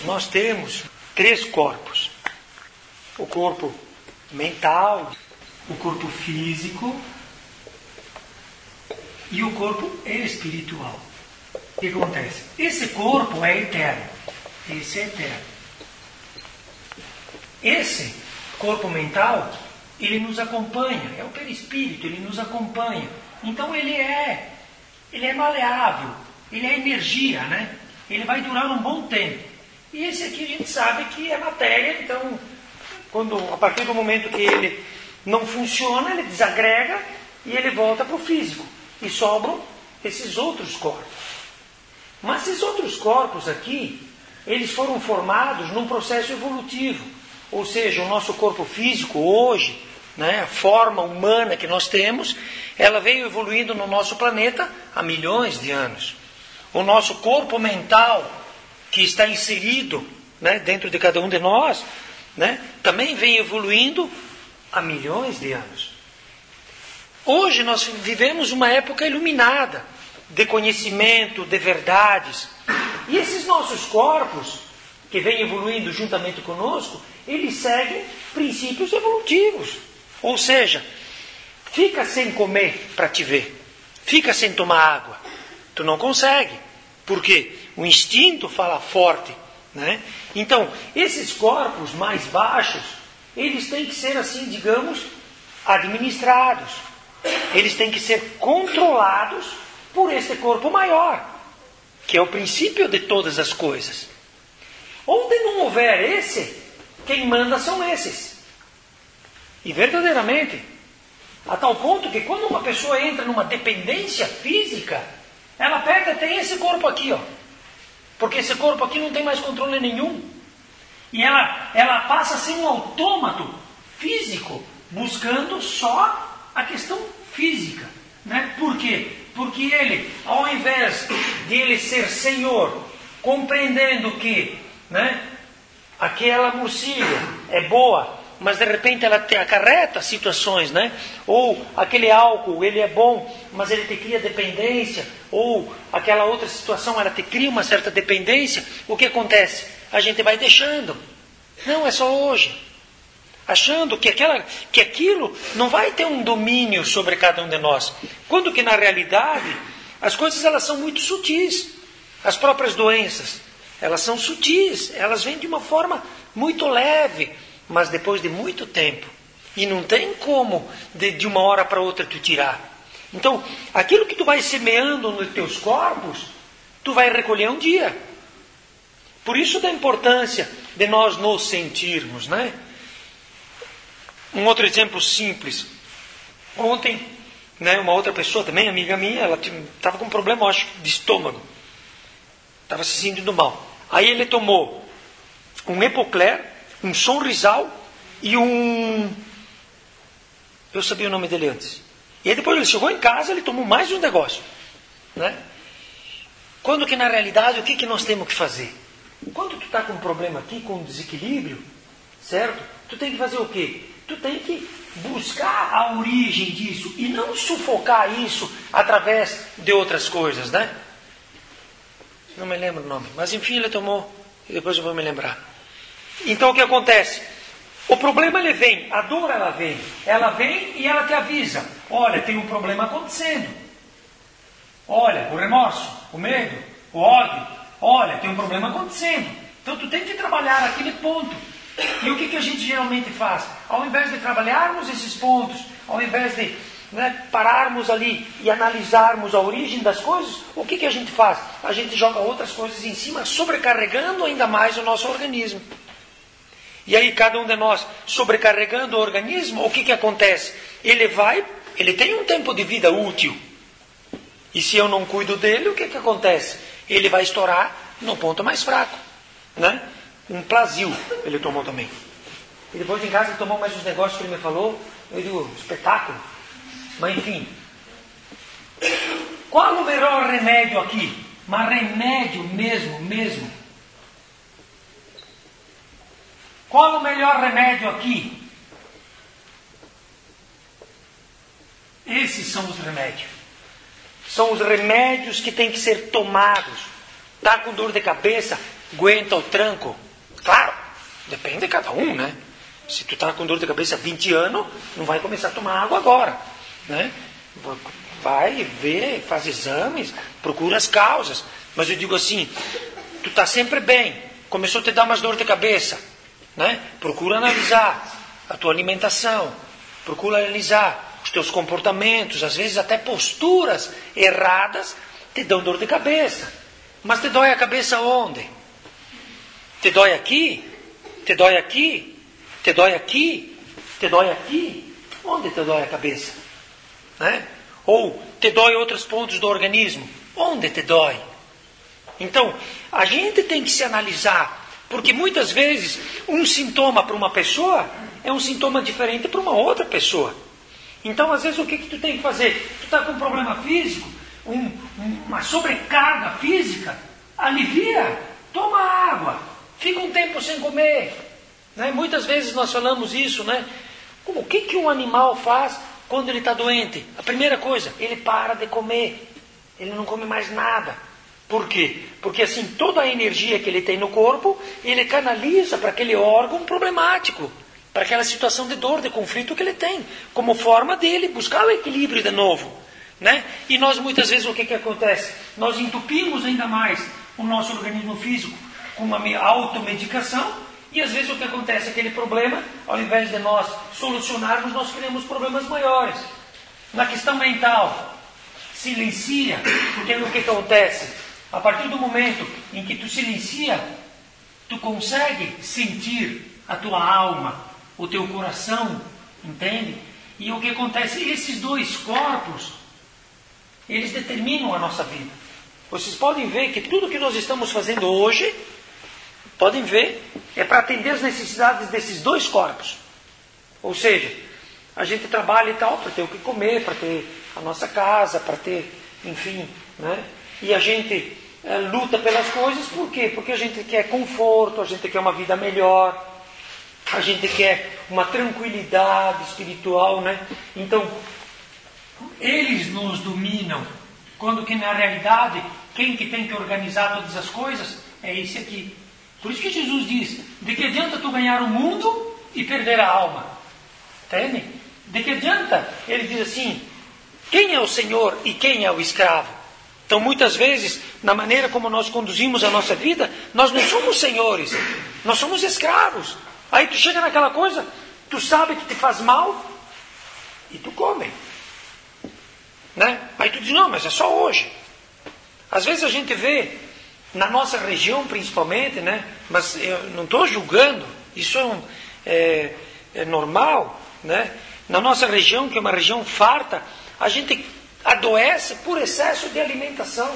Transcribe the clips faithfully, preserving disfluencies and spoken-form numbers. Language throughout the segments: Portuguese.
nós temos três corpos. O corpo mental, o corpo físico e o corpo espiritual. O que acontece? Esse corpo é eterno. Esse é eterno. Esse corpo mental, ele nos acompanha. É o perispírito, ele nos acompanha. Então ele é, ele é maleável. Ele é energia, né? Ele vai durar um bom tempo. E esse aqui a gente sabe que é matéria, então, quando, a partir do momento que ele não funciona, ele desagrega e ele volta para o físico. E sobram esses outros corpos. Mas esses outros corpos aqui, eles foram formados num processo evolutivo. Ou seja, o nosso corpo físico hoje, né, a forma humana que nós temos, ela veio evoluindo no nosso planeta há milhões de anos. O nosso corpo mental, que está inserido, né, dentro de cada um de nós, né, também vem evoluindo há milhões de anos. Hoje nós vivemos uma época iluminada, de conhecimento, de verdades. E esses nossos corpos, que vêm evoluindo juntamente conosco, eles seguem princípios evolutivos. Ou seja, fica sem comer para te ver. Fica sem tomar água. Tu não consegue. Por quê? O instinto fala forte, né? Então, esses corpos mais baixos, eles têm que ser assim, digamos, administrados. Eles têm que ser controlados por esse corpo maior, que é o princípio de todas as coisas. Onde não houver esse, quem manda são esses. E verdadeiramente, a tal ponto que quando uma pessoa entra numa dependência física, ela perde até esse corpo aqui, ó. Porque esse corpo aqui não tem mais controle nenhum. E ela, ela passa a ser um autômato físico, buscando só a questão física. Né? Por quê? Porque ele, ao invés de ele ser senhor, compreendendo que, né, aquela morcilha é boa, mas de repente ela te acarreta situações, né? Ou aquele álcool, ele é bom, mas ele te cria dependência, ou aquela outra situação, ela te cria uma certa dependência, o que acontece? A gente vai deixando. Não, é só hoje. Achando que, aquela, que aquilo não vai ter um domínio sobre cada um de nós. Quando que na realidade as coisas elas são muito sutis. As próprias doenças, elas são sutis, elas vêm de uma forma muito leve, mas depois de muito tempo. E não tem como de, de uma hora para outra tu tirar. Então, aquilo que tu vai semeando nos teus corpos, tu vai recolher um dia. Por isso da importância de nós nos sentirmos, né? Um outro exemplo simples. Ontem, né, uma outra pessoa também, amiga minha, ela estava com um problema, eu acho, de estômago. Estava se sentindo mal. Aí ele tomou um Epocler, um Sonrisal e um... Eu sabia o nome dele antes. E aí depois ele chegou em casa, ele tomou mais um negócio. Né? Quando que na realidade, o que, que nós temos que fazer? Quando tu está com um problema aqui, com um desequilíbrio, certo? Tu tem que fazer o quê? Tu tem que buscar a origem disso e não sufocar isso através de outras coisas, né? Não me lembro o nome. Mas enfim, ele tomou e depois eu vou me lembrar. Então o que acontece? O problema ele vem, a dor ela vem. Ela vem e ela te avisa. Olha, tem um problema acontecendo. Olha, o remorso, o medo, o ódio. Olha, tem um problema acontecendo. Então tu tem que trabalhar aquele ponto. E o que, que a gente geralmente faz? Ao invés de trabalharmos esses pontos, ao invés de, né, pararmos ali e analisarmos a origem das coisas, o que, que a gente faz? A gente joga outras coisas em cima, sobrecarregando ainda mais o nosso organismo. E aí cada um de nós, sobrecarregando o organismo, o que, que acontece? Ele vai, ele tem um tempo de vida útil. E se eu não cuido dele, o que, que acontece? Ele vai estourar no ponto mais fraco, né? Um Plasil ele tomou também. E depois em casa ele tomou mais uns negócios que ele me falou. Eu digo, espetáculo. Mas enfim. Qual o melhor remédio aqui? Mas remédio mesmo, mesmo. Qual o melhor remédio aqui? Esses são os remédios. São os remédios que têm que ser tomados. Está com dor de cabeça? aguenta o tranco? Claro, depende de cada um, né? Se tu está com dor de cabeça há vinte anos, não vai começar a tomar água agora, né? Vai ver, faz exames, procura as causas. Mas eu digo assim, tu está sempre bem, começou a te dar umas dor de cabeça, né? Procura analisar a tua alimentação, procura analisar os teus comportamentos, às vezes até posturas erradas te dão dor de cabeça. Mas te dói a cabeça onde? Te dói aqui? Te dói aqui? Te dói aqui? Te dói aqui? Onde te dói a cabeça? Né? Ou te dói outros pontos do organismo? Onde te dói? Então, a gente tem que se analisar, porque muitas vezes um sintoma para uma pessoa é um sintoma diferente para uma outra pessoa. Então, às vezes, o que, que tu tem que fazer? Tu está com um problema físico, um, uma sobrecarga física, alivia, toma água, fica um tempo sem comer. Né? Muitas vezes nós falamos isso, né? O que, que um animal faz quando ele está doente? A primeira coisa, ele para de comer, ele não come mais nada. Por quê? Porque assim, toda a energia que ele tem no corpo, ele canaliza para aquele órgão problemático, para aquela situação de dor, de conflito que ele tem, como forma dele buscar o equilíbrio de novo. Né? E nós muitas vezes o que, que acontece? Nós entupimos ainda mais o nosso organismo físico com uma automedicação, e às vezes o que acontece é aquele problema, ao invés de nós solucionarmos, nós criamos problemas maiores. Na questão mental, silencia, porque o que acontece? A partir do momento em que tu silencia, tu consegue sentir a tua alma, o teu coração, entende? E o que acontece? Esses dois corpos, eles determinam a nossa vida. Vocês podem ver que tudo que nós estamos fazendo hoje, podem ver, é para atender as necessidades desses dois corpos. Ou seja, a gente trabalha e tal para ter o que comer, para ter a nossa casa, para ter, enfim, né? E a gente é, luta pelas coisas, por quê? Porque a gente quer conforto, a gente quer uma vida melhor, a gente quer uma tranquilidade espiritual, né? Então, eles nos dominam, quando que na realidade, quem que tem que organizar todas as coisas é esse aqui. Por isso que Jesus diz, de que adianta tu ganhar o mundo e perder a alma? Entende? De que adianta? Ele diz assim, quem é o Senhor e quem é o escravo? Então muitas vezes, na maneira como nós conduzimos a nossa vida, nós não somos senhores, nós somos escravos. Aí tu chega naquela coisa, tu sabe que te faz mal e tu come. Né? Aí tu diz, não, mas é só hoje. Às vezes a gente vê, na nossa região principalmente, né? Mas eu não estou julgando, isso é, um, é, é normal, né? Na nossa região, que é uma região farta, a gente adoece por excesso de alimentação.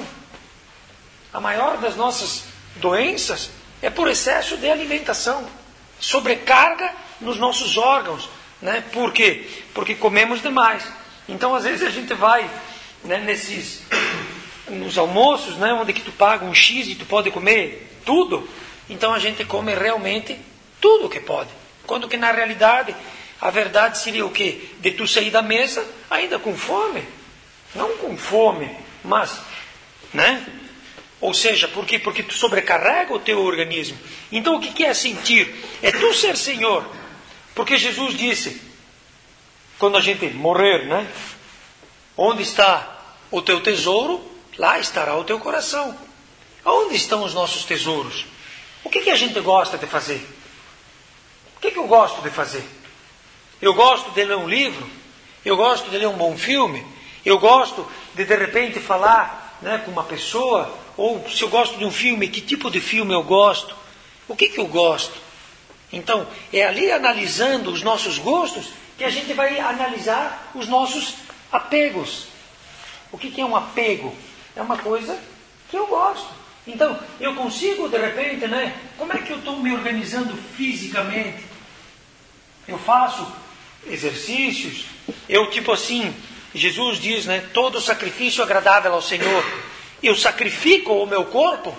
A maior das nossas doenças é por excesso de alimentação. Sobrecarga nos nossos órgãos, né? Por quê? Porque comemos demais. Então, às vezes, a gente vai, né, nesses, nos almoços, né, onde que tu paga um X e tu pode comer tudo. Então, a gente come realmente tudo que pode. Quando que, na realidade, a verdade seria o quê? De tu sair da mesa ainda com fome. Não com fome, mas, né? Ou seja, por quê? Porque tu sobrecarrega o teu organismo. Então, o que que é sentir? É tu ser Senhor. Porque Jesus disse, quando a gente morrer, né? Onde está o teu tesouro, lá estará o teu coração. Onde estão os nossos tesouros? O que que a gente gosta de fazer? O que que eu gosto de fazer? Eu gosto de ler um livro? Eu gosto de ler um bom filme? Eu gosto de, de repente, falar, né, com uma pessoa? Ou se eu gosto de um filme, que tipo de filme eu gosto? O que que eu gosto? Então, é ali analisando os nossos gostos que a gente vai analisar os nossos apegos. O que que é um apego? É uma coisa que eu gosto. Então, eu consigo, de repente, né? Como é que eu estou me organizando fisicamente? Eu faço exercícios, eu tipo assim, Jesus diz, né? Todo sacrifício agradável ao Senhor. Eu sacrifico o meu corpo,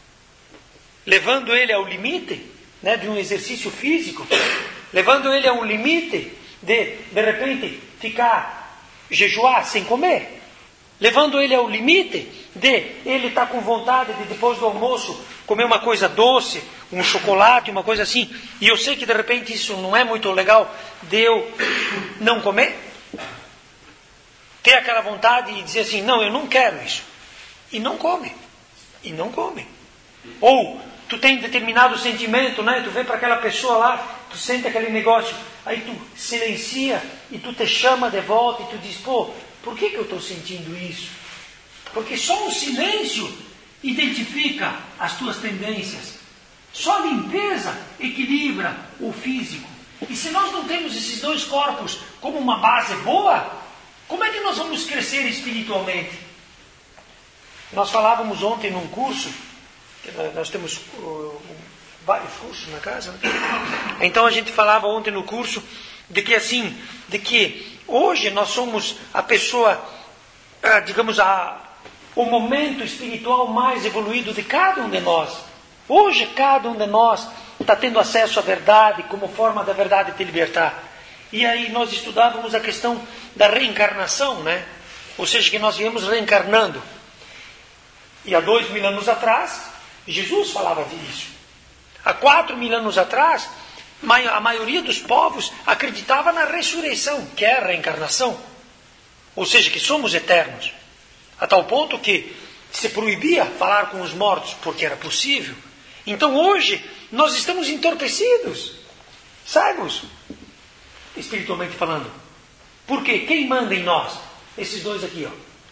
levando ele ao limite, né, de um exercício físico, levando ele a um limite de, de repente, ficar, jejuar sem comer, levando ele ao limite de ele estar com vontade de, depois do almoço, comer uma coisa doce, um chocolate, uma coisa assim, e eu sei que de repente isso não é muito legal de eu não comer, ter aquela vontade e dizer assim, não, eu não quero isso, e não come, e não come. Ou tu tem determinado sentimento, né? Tu vê para aquela pessoa lá, tu sente aquele negócio, aí tu silencia e tu te chama de volta e tu diz, pô, por que que eu estou sentindo isso? Porque só o silêncio identifica as tuas tendências. Só a limpeza equilibra o físico. E se nós não temos esses dois corpos como uma base boa, como é que nós vamos crescer espiritualmente? Nós falávamos ontem num curso, nós temos uh, vários cursos na casa, né? Então a gente falava ontem no curso de que assim, de que hoje nós somos a pessoa, uh, digamos, a, o momento espiritual mais evoluído de cada um de nós. Hoje cada um de nós está tendo acesso à verdade como forma da verdade te libertar. E aí nós estudávamos a questão da reencarnação, né? Ou seja, que nós viemos reencarnando. E há dois mil anos atrás, Jesus falava disso. Há quatro mil anos atrás, a maioria dos povos acreditava na ressurreição, que é a reencarnação. Ou seja, que somos eternos. A tal ponto que se proibia falar com os mortos, porque era possível. Então hoje, nós estamos entorpecidos, cegos, espiritualmente falando. Por quê? Quem manda em nós? Esses dois aqui, ó.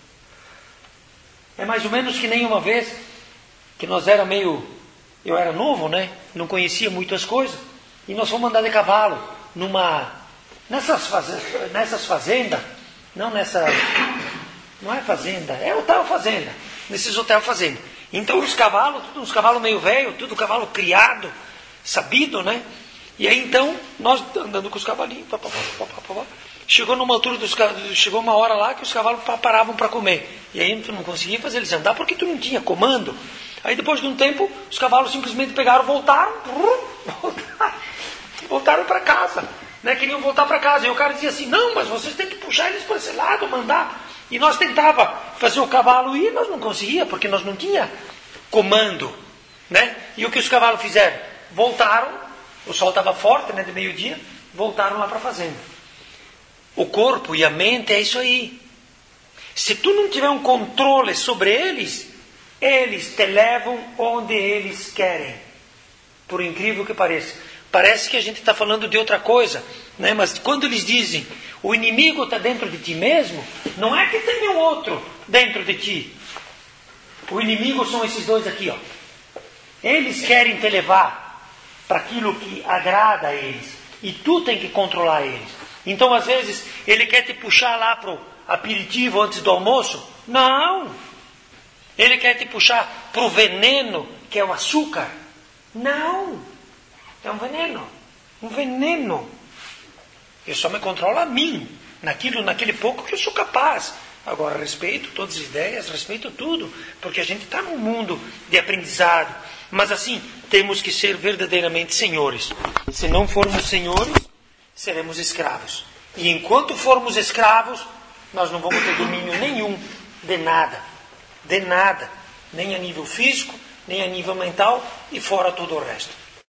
É mais ou menos que nem uma vez que nós era meio... Eu era novo, né? Não conhecia muitas coisas. E nós fomos andar de cavalo numa... Nessas, faz... nessas fazendas. Não nessa... Não é fazenda. É hotel fazenda. Nesses hotel fazenda. Então os cavalos, tudo uns cavalos meio velho, tudo cavalo criado, sabido, né? E aí então, nós andando com os cavalinhos, pá, pá, pá, pá, pá, pá, chegou numa altura dos chegou uma hora lá que os cavalos paravam para comer. E aí tu não conseguia fazer eles andar porque tu não tinha comando. Aí depois de um tempo, os cavalos simplesmente pegaram, voltaram, voltaram, voltaram para casa, né? Queriam voltar para casa. E o cara dizia assim, não, mas vocês têm que puxar eles para esse lado, mandar. E nós tentava fazer o cavalo ir, nós não conseguia, porque nós não tinha comando, né? E o que os cavalos fizeram? Voltaram, o sol estava forte, né, de meio-dia, voltaram lá para a fazenda. O corpo e a mente é isso aí. Se tu não tiver um controle sobre eles, eles te levam onde eles querem. Por incrível que pareça. Parece que a gente está falando de outra coisa, né? Mas quando eles dizem o inimigo está dentro de ti mesmo, não é que tem um outro dentro de ti. O inimigo são esses dois aqui, ó. Eles querem te levar para aquilo que agrada a eles. E tu tem que controlar eles. Então, às vezes, ele quer te puxar lá para o aperitivo antes do almoço. Não. Ele quer te puxar para o veneno, que é o açúcar. Não. É um veneno. Um veneno. Eu só me controlo a mim. Naquilo, naquele pouco que eu sou capaz. Agora, respeito todas as ideias, respeito tudo. Porque a gente está num mundo de aprendizado. Mas assim, temos que ser verdadeiramente senhores. Se não formos senhores, seremos escravos. E enquanto formos escravos, nós não vamos ter domínio nenhum de nada. De nada. Nem a nível físico, nem a nível mental e fora todo o resto.